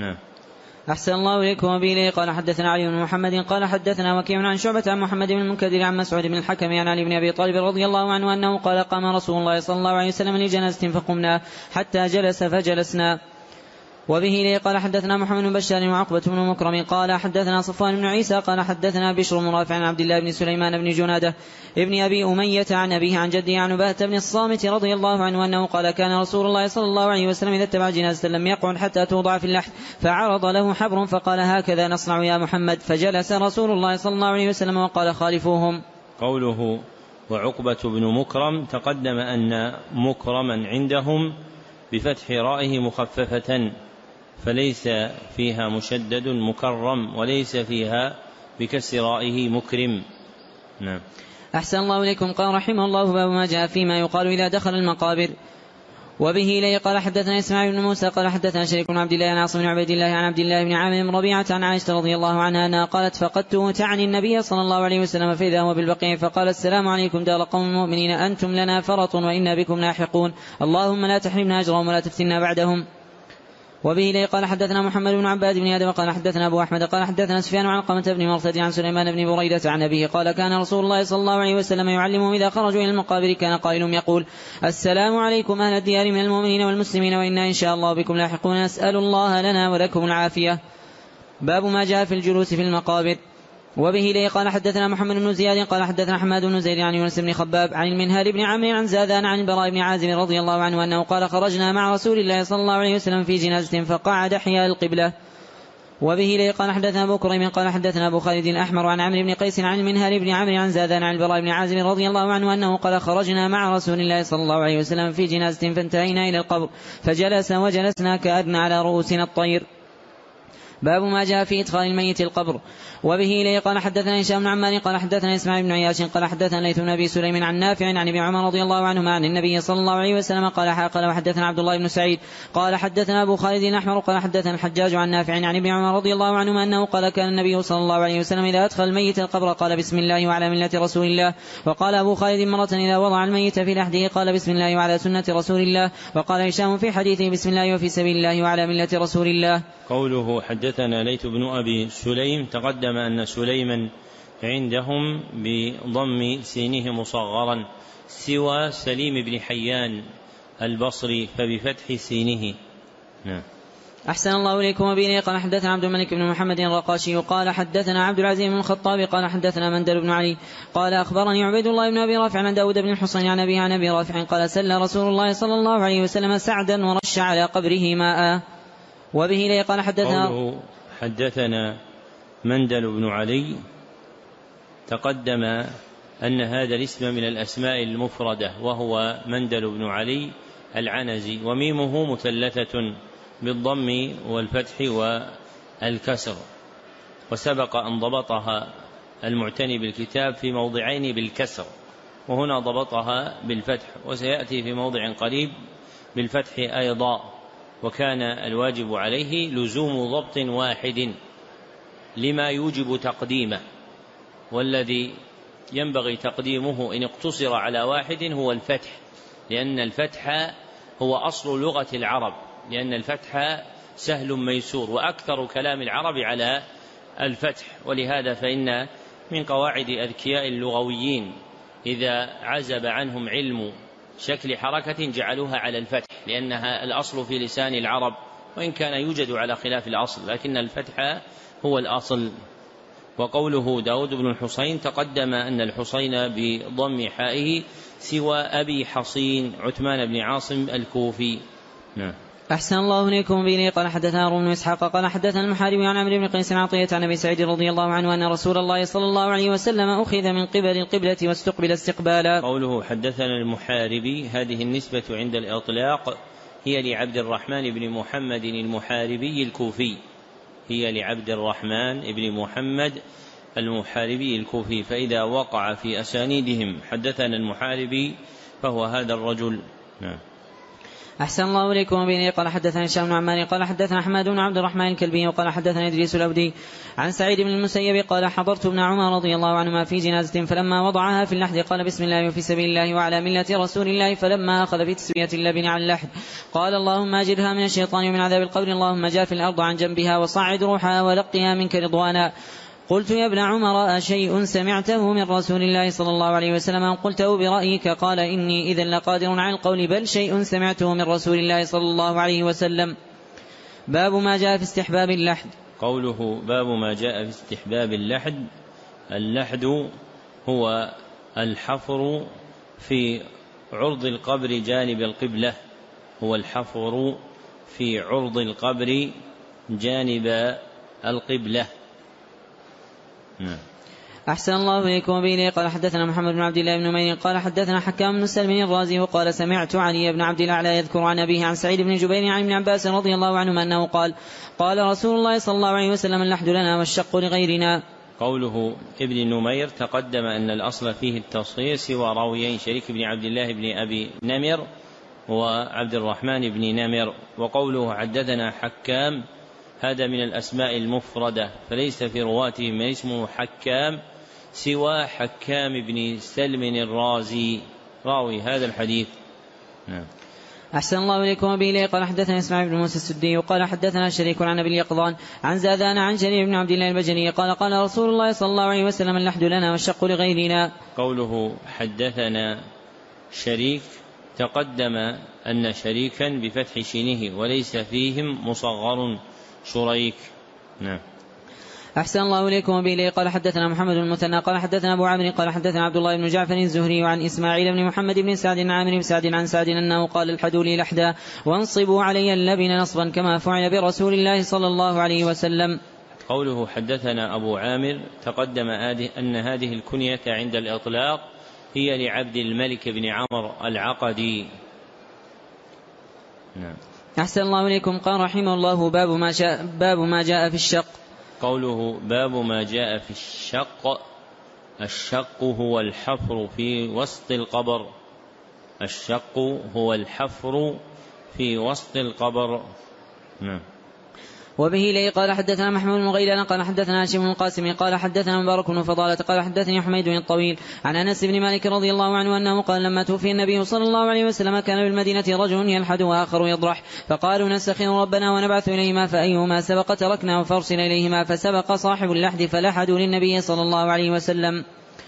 أحسن الله إليكم. وبه قال حدثنا علي بن محمد قال حدثنا وكيع عن شعبة عن محمد بن المنكدر عن مسعود بن الحكم عن علي بن أبي طالب رضي الله عنه أنه قال قام رسول الله صلى الله عليه وسلم لجنازة فقمنا حتى جلس فجلسنا. وبه لي قال حدثنا محمد بن بشار وعقبة بن مكرم قال حدثنا صفوان بن عيسى قال حدثنا بشر مرافع عن عبد الله بن سليمان بن جنادة ابن أبي أمية عن أبيه عن جده عن عبادة بن الصامت رضي الله عنه أنه قال كان رسول الله صلى الله عليه وسلم إذا اتبع جنازة لم يقعد حتى توضع في اللحد فعرض له حبر فقال هكذا نصنع يا محمد فجلس رسول الله صلى الله عليه وسلم وقال خالفوهم. قوله وعقبة بن مكرم تقدم أن مكرما عندهم بفتح رائه مخففة فليس فيها مشدد مكرم وليس فيها بكسر رائه مكرم. أحسن الله إليكم. قال رحمه الله باب ما جاء فيما يقال إذا دخل المقابر. وبه إليه قال حدثنا إسماعيل بن موسى قال حدثنا شريك بن عبد الله عن عاصم بن عبيد الله عن عبد الله بن عامر بن ربيعة عن عائشة رضي الله عنها أنها قالت فقدته تعني النبي صلى الله عليه وسلم فإذا هو بالبقيع فقال السلام عليكم دار قوم المؤمنين أنتم لنا فرط وإنا بكم لاحقون اللهم لا تحرمنا أجرهم ولا تفتنا بعدهم. وبه إليه قال حدثنا محمد بن عباد بن آدم قال حدثنا أبو أحمد قال حدثنا سفيان عن علقمة بن مرثد عن سليمان بن بريدة عن أبيه قال كان رسول الله صلى الله عليه وسلم يعلمهم إذا خرجوا إلى المقابر كان قائل يقول السلام عليكم أهل الديار من المؤمنين والمسلمين وإنا إن شاء الله بكم لاحقون نسأل الله لنا ولكم العافية. باب ما جاء في الجلوس في المقابر. وبه إليه قال حدثنا محمد بن زياد قال حدثنا حماد بن زيد عن يونس بن خباب عن المنهال بن عمرو عن زاذان عن البراء بن عازب رضي الله عنه أنه قال خرجنا مع رسول الله صلى الله عليه وسلم في جنازة فقعد حيال القبلة. وبه إليه قال حدثنا أبو كريم قال حدثنا أبو خالد الأحمر عن عمرو بن قيس عن المنهال بن عمرو عن زاذان عن البراء بن عازب رضي الله عنه أنه قال خرجنا مع رسول الله صلى الله عليه وسلم في جنازة فانتهينا إلى القبر فجلس وجلسنا كأدنى على رؤوسنا الطير. باب ما جاء في إدخال الميت القبر. وبه إليه قال حدثنا هشام بن عمار قال حدثنا إسماعيل بن عياش قال حدثنا ليث بن أبي سليم عن نافع عن ابن عمر رضي الله عنهما عن النبي صلى الله عليه وسلم قال وحدثنا عبد الله بن سعيد قال حدثنا أبو خالد الأحمر قال حدثنا الحجاج عن نافع عن ابن عمر رضي الله عنهما أنه قال كان النبي صلى الله عليه وسلم إذا أدخل الميت القبر قال بسم الله وعلى ملة رسول الله. وقال أبو خالد مرة إذا وضع الميت في لحده قال بسم الله وعلى سنة رسول الله. وقال هشام في حديثه بسم الله وفي سبيل الله وعلى ملة رسول الله. قوله حدثنا ليث بن أبي سليم تقدم أن سليما عندهم بضم سينه مصغرا سوى سليم بن حيان البصري فبفتح سينه. أحسن الله إليكم. وبه قال حدثنا عبد الملك بن محمد الرقاشي قال حدثنا عبد العزيز بن الخطاب قال حدثنا مندل بن علي قال أخبرني عبيد الله بن أبي رافع عن داود بن الحصين عن أبي عن أبي رافع قال سل رسول الله صلى الله عليه وسلم سعدا ورش على قبره ماء. وبه إليه قال حدثنا مندل بن علي تقدم أن هذا الاسم من الأسماء المفردة وهو مندل بن علي العنزي وميمه مثلثة بالضم والفتح والكسر وسبق أن ضبطها المعتني بالكتاب في موضعين بالكسر وهنا ضبطها بالفتح وسيأتي في موضع قريب بالفتح أيضا. وكان الواجب عليه لزوم ضبط واحد لما يوجب تقديمه والذي ينبغي تقديمه إن اقتصر على واحد هو الفتح لأن الفتح هو أصل لغة العرب لأن الفتح سهل ميسور وأكثر كلام العرب على الفتح. ولهذا فإن من قواعد أذكياء اللغويين إذا عزب عنهم علم شكل حركة جعلوها على الفتح لأنها الأصل في لسان العرب وإن كان يوجد على خلاف الأصل لكن الفتح هو الأصل. وقوله داود بن الحصين تقدم أن الحصين بضم حائه سوى أبي حصين عثمان بن عاصم الكوفي. أحسن الله إليكم. به قال حدثنا هارون بن إسحاق قال حدثنا المحاربي عن عمرو بن قيس عن عطية عن أبي سعيد رضي الله عنه أن رسول الله صلى الله عليه وسلم أخذ من قبل القبلة واستقبل استقبالا. قوله حدثنا المحاربي هذه النسبة عند الإطلاق هي لعبد الرحمن بن محمد المحاربي الكوفي هي لعبد الرحمن بن محمد المحاربي الكوفي فإذا وقع في أسانيدهم حدثنا المحاربي فهو هذا الرجل. أحسن الله إليكم. وبه قال حدثنا هشام بن عمار قال حدثنا أحمد بن عبد الرحمن الكلبي وقال حدثنا إدريس الأودي عن سعيد بن المسيب قال حضرت ابن عمر رضي الله عنهما في جنازة فلما وضعها في اللحد قال بسم الله وفي سبيل الله وعلى ملة رسول الله فلما أخذ في تسوية اللبن على اللحد قال اللهم أجرها من الشيطان ومن عذاب القبر اللهم جاف الأرض عن جنبها وصعد روحها ولقها منك رضوانا. قلت يا ابن عمر أشيء سمعته من رسول الله صلى الله عليه وسلم قلته برأيك قال إني إذا لقادر على القول بل شيء سمعته من رسول الله صلى الله عليه وسلم. باب ما جاء في استحباب اللحد. قوله باب ما جاء في استحباب اللحد. اللحد هو الحفر في عرض القبر جانب القبلة هو الحفر في عرض القبر جانب القبلة. أحسن الله إليكم. به قال حدثنا محمد بن عبد الله بن نمير قال حدثنا حكام بن سلم الرازي وقال سمعت علي بن عبد الأعلى يذكر عن أبيه عن سعيد بن جبير عن ابن عباس رضي الله عنهما أنه قال رسول الله صلى الله عليه وسلم اللحد لنا والشق لغيرنا. قوله ابن نمير تقدم أن الأصل فيه التصغير سوى راويين شريك بن عبد الله بن أبي نمر وعبد الرحمن بن نمر. وقوله حدثنا حكام هذا من الأسماء المفردة، فليس في رواته من اسمه حكام سوى حكام بن سلم الرازي راوي هذا الحديث. نعم. أحسن الله إليكم وبه قال حدثنا إسماعيل بن موسى السدي وقال حدثنا شريك عن أبي اليقظان عن زادان عن جرير بن عبد الله البجلي قال قال رسول الله صلى الله عليه وسلم اللحد لنا والشق لغيرنا. قوله حدثنا شريك تقدم أن شريكا بفتح شينه وليس فيهم مصغر شريك. نعم. أحسن الله إليكم وبه قال حدثنا محمد المثنى قال حدثنا أبو عمرو قال حدثنا عبد الله بن جعفر الزهري وعن إسماعيل بن محمد بن سعد عن عامر بن سعد عن سعد أنه قال الحدوا لي لحدا وانصبوا علي اللبن نصبا كما فعل برسول الله صلى الله عليه وسلم. قوله حدثنا أبو عامر تقدم أن هذه الكنية عند الإطلاق هي لعبد الملك بن عمرو العقدي. نعم. أحسن الله إليكم قال رحمه الله باب ما جاء في الشق. قوله باب ما جاء في الشق، الشق هو الحفر في وسط القبر، الشق هو الحفر في وسط القبر. نعم. وبه لي قال حدثنا محمود بن غيلان قال حدثنا هاشم بن القاسم قال حدثنا مبارك بن فضالة قال حدثني حميد بن الطويل عن أنس بن مالك رضي الله عنه أنه قال لما توفي النبي صلى الله عليه وسلم كان بالمدينة رجل يلحد وآخر يضرح، فقالوا نستخير ربنا ونبعث إليهما فأيهما سبق تركنا فارسل إليهما، فسبق صاحب اللحد فلحدوا للنبي صلى الله عليه وسلم.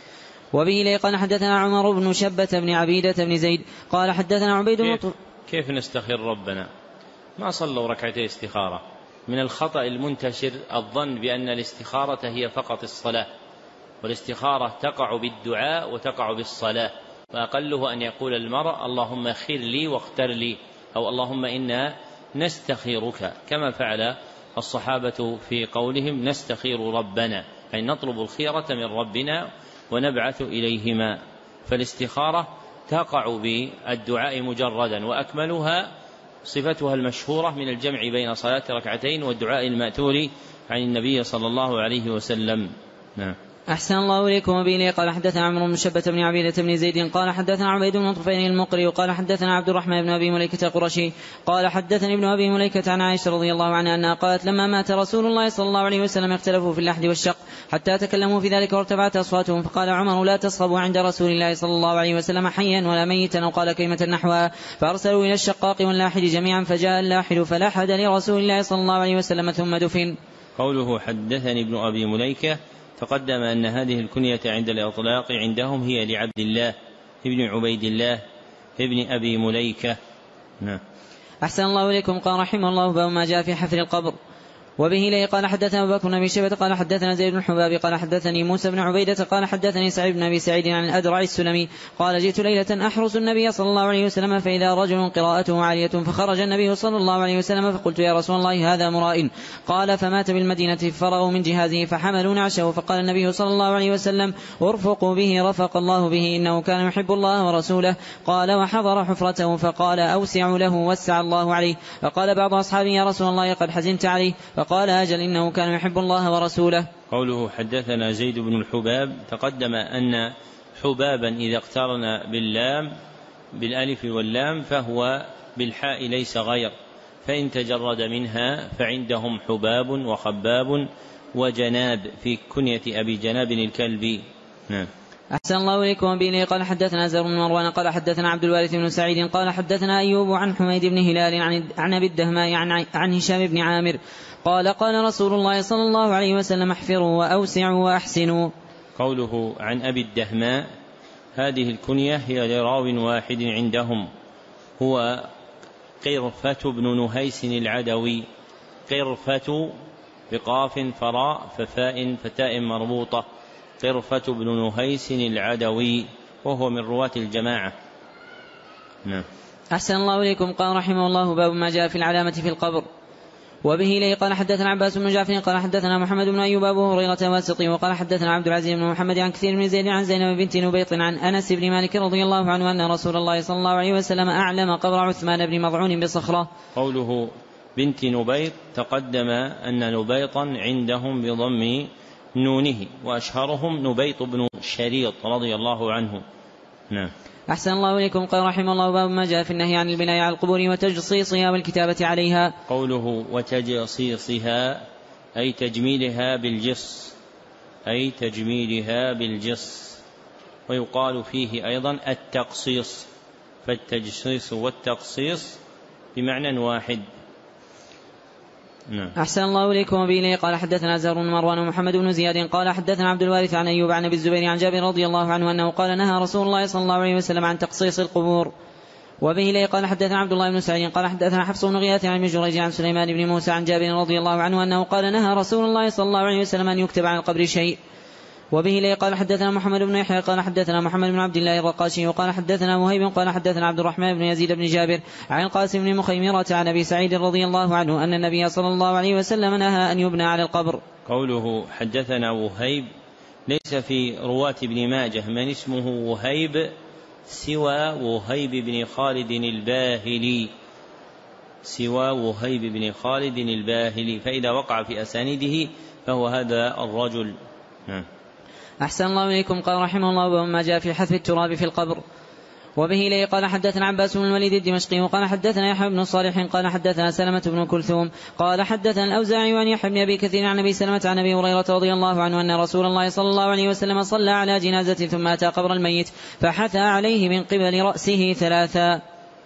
وبه لي قال حدثنا عمر بن شبة بن عبيدة بن زيد قال حدثنا عبيد. كيف نستخير ربنا؟ ما صلوا ركعتي استخارة. من الخطأ المنتشر الظن بأن الاستخارة هي فقط الصلاة، والاستخارة تقع بالدعاء وتقع بالصلاة، فأقله أن يقول المرء اللهم خر لي واختر لي، أو اللهم إنا نستخيرك، كما فعل الصحابة في قولهم نستخير ربنا، أي نطلب الخيرة من ربنا ونبعث إليهما. فالاستخارة تقع بالدعاء مجردا، وأكملها صفتها المشهورة من الجمع بين صلاة ركعتين والدعاء المأثور عن النبي صلى الله عليه وسلم. نعم. أحسن الله إليكم وبه قال حدثنا عمرو بن شبة بن عبيدة بن زيد قال حدثنا عبيد بن طفيل المقري قال حدثنا عبد الرحمن بن أبي مليكة القرشي قال حدثني ابن أبي مليكة عن عائشة رضي الله عنها أنها قالت لما مات رسول الله صلى الله عليه وسلم اختلفوا في اللحد والشق حتى تكلموا في ذلك وارتفعت أصواتهم، فقال عمر لا تصخبوا عند رسول الله صلى الله عليه وسلم حيا ولا ميتا، أو قال كلمة نحوها، فأرسلوا إلى الشقاق واللاحد جميعا، فجاء اللاحد فلحد لرسول الله صلى الله عليه وسلم ثم دفن. قوله حدثني ابن أبي مليكة تقدم أن هذه الكنية عند الإطلاق عندهم هي لعبد الله ابن عبيد الله ابن أبي مليكة. نعم. أحسن الله إليكم قال رحمه الله باب ما جاء في حفر القبر. وبه لي قال حدثنا أبو بكر بن أبي شيبة قال حدثنا زيد بن حباب قال حدثني موسى بن عبيدة قال حدثني سعيد بن أبي سعيد عن الأدرع السلمي قال جئت ليلة أحرس النبي صلى الله عليه وسلم فإذا رجل قراءته عالية، فخرج النبي صلى الله عليه وسلم فقلت يا رسول الله هذا مرائن، قال فمات بالمدينة ففرغوا من جهازه فحملوا نعشه، فقال النبي صلى الله عليه وسلم ارفقوا به رفق الله به إنه كان يحب الله ورسوله، قال وحضر حفرته فقال أوسعوا له وسع الله عليه، فقال بعض أصحابه يا رسول الله قد حزنت عليه، فقال أجل إنه كان يحب الله ورسوله. قوله حدثنا زيد بن الحباب تقدم أن حبابا إذا اقترن باللام بالألف واللام فهو بالحاء ليس غير، فإن تجرد منها فعندهم حباب وخباب وجناب في كنية أبي جناب الكلبي. نعم. أحسن الله إليكم وبه قال حدثنا زر بن مروان قال حدثنا عبد الوارث بن سعيد قال حدثنا أيوب عن حميد بن هلال عن أبي الدهماء عن هشام بن عامر قال قال رسول الله صلى الله عليه وسلم احفروا وأوسعوا وأحسنوا. قوله عن أبي الدهماء هذه الكنية هي لراو واحد عندهم هو قرفة بن نهيس العدوي، قرفة بقاف فراء ففاء فتاء مربوطة، قرفة بن نهيس العدوي، وهو من رواة الجماعة. نعم. أحسن الله إليكم قال رحمه الله باب ما جاء في العلامة في القبر. وبه لي قال حدثنا عباس بن جعفر قال حدثنا محمد بن أيوب أبو هريرة واسطي وقال حدثنا عبد العزيز بن محمد عن كثير بن زيد عن زينب بنت نبيط عن أنس بن مالك رضي الله عنه أن رسول الله صلى الله عليه وسلم أعلم قبر عثمان بن مضعون بصخرة. قوله بنت نبيط تقدم أن نبيطا عندهم بضم نونه، وأشهرهم نبيط بن شريط رضي الله عنه، نعم. أحسن الله إليكم. قال رحمه الله باب ما جاء في النهي عن البناء على القبور وتجصيصها والكتابة عليها. قوله وتجصيصها أي تجميلها بالجص ويقال فيه أيضا التقصيص، فالتجصيص والتقصيص بمعنى واحد. نعم. أحسن الله إليكم. وبه قال حدثنا زهر بن مروان ومحمد بن زياد قال حدثنا عبد الوارث عن أيوب عن أبي الزبير عن جابر رضي الله عنه أنه قال نهى رسول الله صلى الله عليه وسلم عن تقصيص القبور. وبه قال حدثنا عبد الله بن سعيد قال حدثنا حفص بن غياث عن جريج عن سليمان بن موسى عن جابر رضي الله عنه أنه قال نهى رسول الله صلى الله عليه وسلم أن يكتب عن القبر شيء. وبه قال حدثنا محمد بن يحيى قال حدثنا محمد بن عبد الله الرقاشي وقال حدثنا مهيب قال حدثنا عبد الرحمن بن يزيد بن جابر عن القاسم بن مخيمرة عن أبي سعيد رضي الله عنه أن النبي صلى الله عليه وسلم نهى أن يبنى على القبر. قوله حدثنا وهيب ليس في رواة ابن ماجه من اسمه وهيب سوى وهيب بن خالد الباهلي، فإذا وقع في أسانيده فهو هذا الرجل. أحسن الله إليكم. قال رحمه الله وما جاء في حذف التراب في القبر. وبه قال حدثنا عباس بن الوليد الدمشقي وقال حدثنا يحيى بن صالح قال حدثنا سلمة بن كلثوم قال حدثنا الأوزاعي وعن يحيى بن أبي كثير عن أبي سلمة عن أبي هريرة رضي الله عنه أن رسول الله صلى الله عليه وسلم صلى على جنازة ثم أتى قبر الميت فحثى عليه من قبل رأسه 3.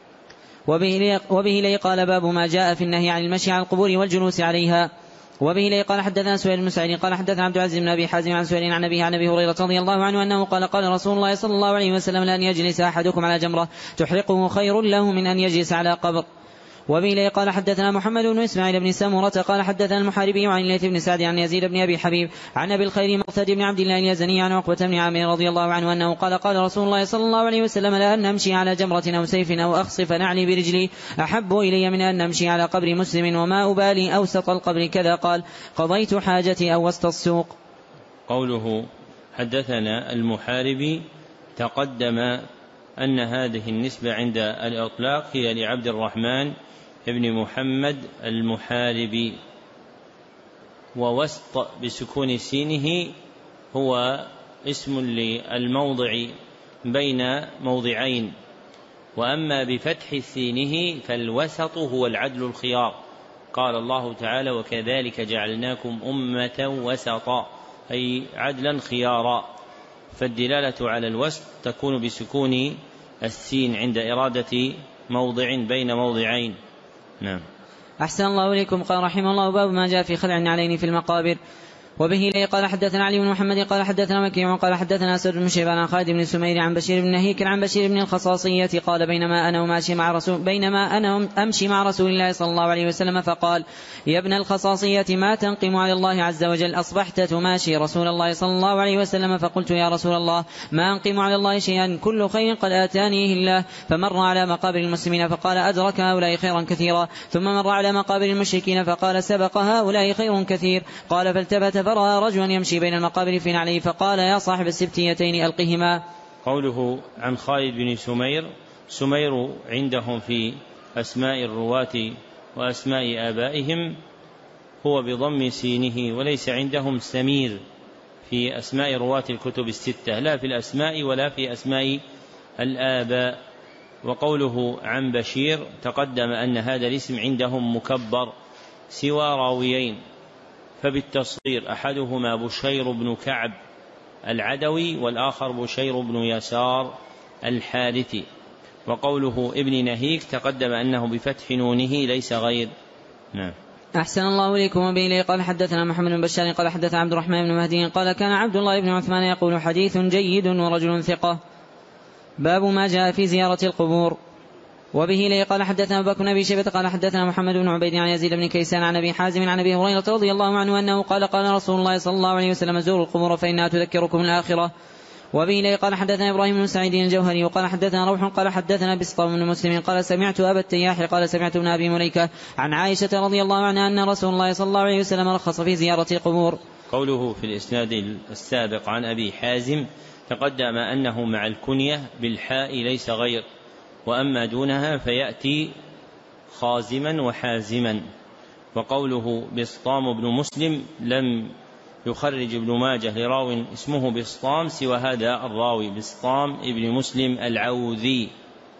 وبه قال باب ما جاء في النهي عن المشي على القبور والجلوس عليها. وبه قال حدثنا سهيل بن سعيد قال حدثنا عبد العزيز بن أبي حازم عن سهيل عن أبيه عن أبي هريرة رضي الله عنه أنه قال قال رسول الله صلى الله عليه وسلم لأن يجلس أحدكم على جمرة تحرقه خير له من أن يجلس على قبر. وبه قال حدثنا محمد بن إسماعيل بن سمرة قال حدثنا المحاربي عن الليث بن سعد عن يزيد بن أبي حبيب عن أبي الخير مقتد بن عبد الله اليزني عن عقبة بن عامر رضي الله عنه أنه قال قال رسول الله صلى الله عليه وسلم لأن نمشي على جمرة أو سيف أو أخصف نعلي برجلي أحب إلي من أن نمشي على قبر مسلم وما أبالي أوسط القبر كذا قال قضيت حاجتي أو وسط السوق. قوله حدثنا المحاربي تقدم أن هذه النسبة عند الإطلاق هي لعبد الرحمن ابن محمد المحاربي، ووسط بسكون سينه هو اسم للموضع بين موضعين، وأما بفتح سينه فالوسط هو العدل الخيار. قال الله تعالى وكذلك جعلناكم أمة وسطا أي عدلا خيارا، فالدلالة على الوسط تكون بسكون السين عند إرادة موضع بين موضعين. نعم. أحسن الله إليكم. قال رحمه الله باب ما جاء في خلع النعلين في المقابر. وبه قال حدثنا علي بن محمد قال حدثنا مكي قال حدثنا أسد بن شيبان عن خالد بن سمير عن بشير بن نهيك عن بشير بن الخصاصية قال بينما أنا أمشي مع رسول الله صلى الله عليه وسلم فقال يا ابن الخصاصية ما تنقم على الله عز وجل أصبحت تماشي رسول الله صلى الله عليه وسلم فقلت يا رسول الله ما أنقم على الله شيئا كل خير قد آتانيه الله. فمر على مقابر المسلمين فقال أدرك هؤلاء خيرا كثيرا، ثم مر على مقابر المشركين فقال سبق هؤلاء خير كثير. قال فالتفت فرأى رجلا يمشي بين المقابر في نعله فقال يا صاحب السبتيتين ألقهما. قوله عن خالد بن سمير عندهم في أسماء الرواة وأسماء آبائهم هو بضم سينه، وليس عندهم سمير في أسماء رواة الكتب الستة، لا في الأسماء ولا في أسماء الآباء. وقوله عن بشير تقدم أن هذا الاسم عندهم مكبر سوى راويين، فبالتصغير أحدهما بشير بن كعب العدوي والآخر بشير بن يسار الحارثي. وقوله ابن نهيك تقدم أنه بفتح نونه ليس غير. نعم. أحسن الله إليكم. وبه قال حدثنا محمد بن بشار قال حدثنا عبد الرحمن بن مهدي قال كان عبد الله بن عثمان يقول حديث جيد ورجل ثقة. باب ما جاء في زيارة القبور. وبه قال حدثنا أبو بكر بن أبي شيبة قال حدثنا محمد بن عبيد عن يزيد بن كيسان عن أبي حازم عن أبي هريرة رضي الله عنه أنه قال قال رسول الله صلى الله عليه وسلم زوروا القبور فإنها تذكركم الآخرة. وبه قال حدثنا إبراهيم بن سعيد الجوهري وقال حدثنا روح قال حدثنا بسطام بن مسلم قال سمعت أبا التياح قال سمعت ابن أبي مليكة عن عائشة رضي الله عنها أن رسول الله صلى الله عليه وسلم رخص في زيارة القبور. قوله في الإسناد السابق عن أبي حازم تقدم أنه مع الكنية بالحاء ليس غير، وأما دونها فيأتي خازما وحازما. وقوله بسطام بن مسلم لم يخرج ابن ماجه لراو اسمه بسطام سوى هذا الراوي بسطام ابن مسلم العوذي.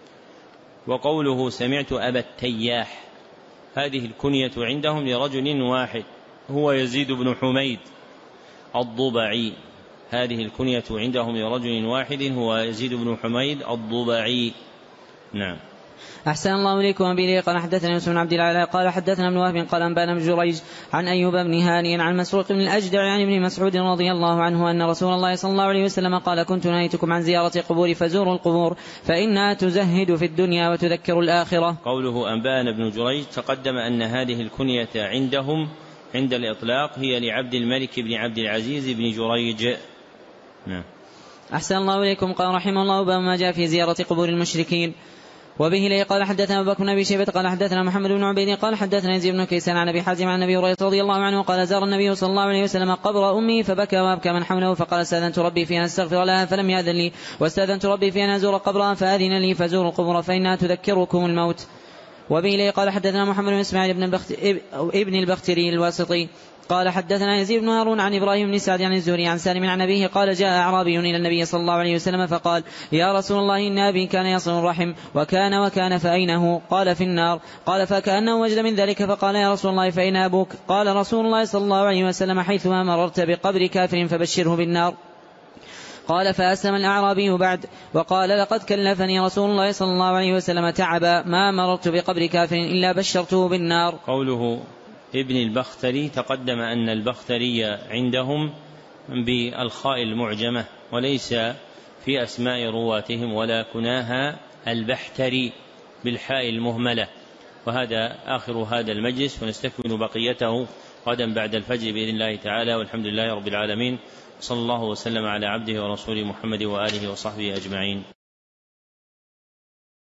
وقوله سمعت أبا التياح هذه الكنية عندهم لرجل واحد هو يزيد بن حميد الضبعي. هذه الكنية عندهم لرجل واحد هو يزيد بن حميد الضبعي. نعم. أحسن الله إليكم. وبه قال حدثنا يوسف بن عبد العلاء قال حدثنا ابن وهب قال أنبانا بن جريج عن أيوب بن هاني عن مسروق بن الأجدع عن ابن مسعود رضي الله عنه أن رسول الله صلى الله عليه وسلم قال كنت نهيتكم عن زيارة قبور فزوروا القبور فإنها تزهد في الدنيا وتذكر الآخرة. قوله أنبانا بن جريج تقدم أن هذه الكنية عندهم عند الإطلاق هي لعبد الملك بن عبد العزيز بن جريج. نعم. أحسن الله إليكم. قال رحمه الله باب ما جاء في زيارة قبور المشركين. وبه لي قال حدثنا أبو بكر بن أبي شيبة قال حدثنا محمد بن عبيد قال حدثنا يزيد بن كيسان عن أبي حازم عن النبي هريرة رضي الله عنه قال زار النبي صلى الله عليه وسلم قبر أمي فبكى وأبكى من حوله فقال استأذنت ربي في أن أستغفر لها فلم يأذن لي واستأذنت ربي في أن أزور قبرها فأذن لي فزوروا القبور فإنها تذكركم الموت. وبه لي قال حدثنا محمد بن إسماعيل ابن البختري الواسطي قال حدثنا يزيد بن هارون عن إبراهيم بن سعد عن الزهري عن سالم عن أبيه قال جاء أعرابي إلى النبي صلى الله عليه وسلم فقال يا رسول الله إن أبي كان يصل الرحم وكان فأين هو؟ قال في النار. قال فكأنه وجد من ذلك فقال يا رسول الله فأين أبوك؟ قال رسول الله صلى الله عليه وسلم حيثما مررت بقبر كافر فبشره بالنار. قال فأسلم الأعرابي بعد وقال لقد كلفني رسول الله صلى الله عليه وسلم تعبا ما مررت بقبر كافر إلا بشرته بالنار. قوله ابن البختري تقدم أن البختري عندهم بالخاء المعجمة وليس في أسماء رواتهم ولا كناها البحتري بالحاء المهملة. وهذا آخر هذا المجلس ونستكمل بقيته غدا بعد الفجر بإذن الله تعالى والحمد لله رب العالمين. صلى الله وسلم على عبده ورسوله محمد وآله وصحبه أجمعين.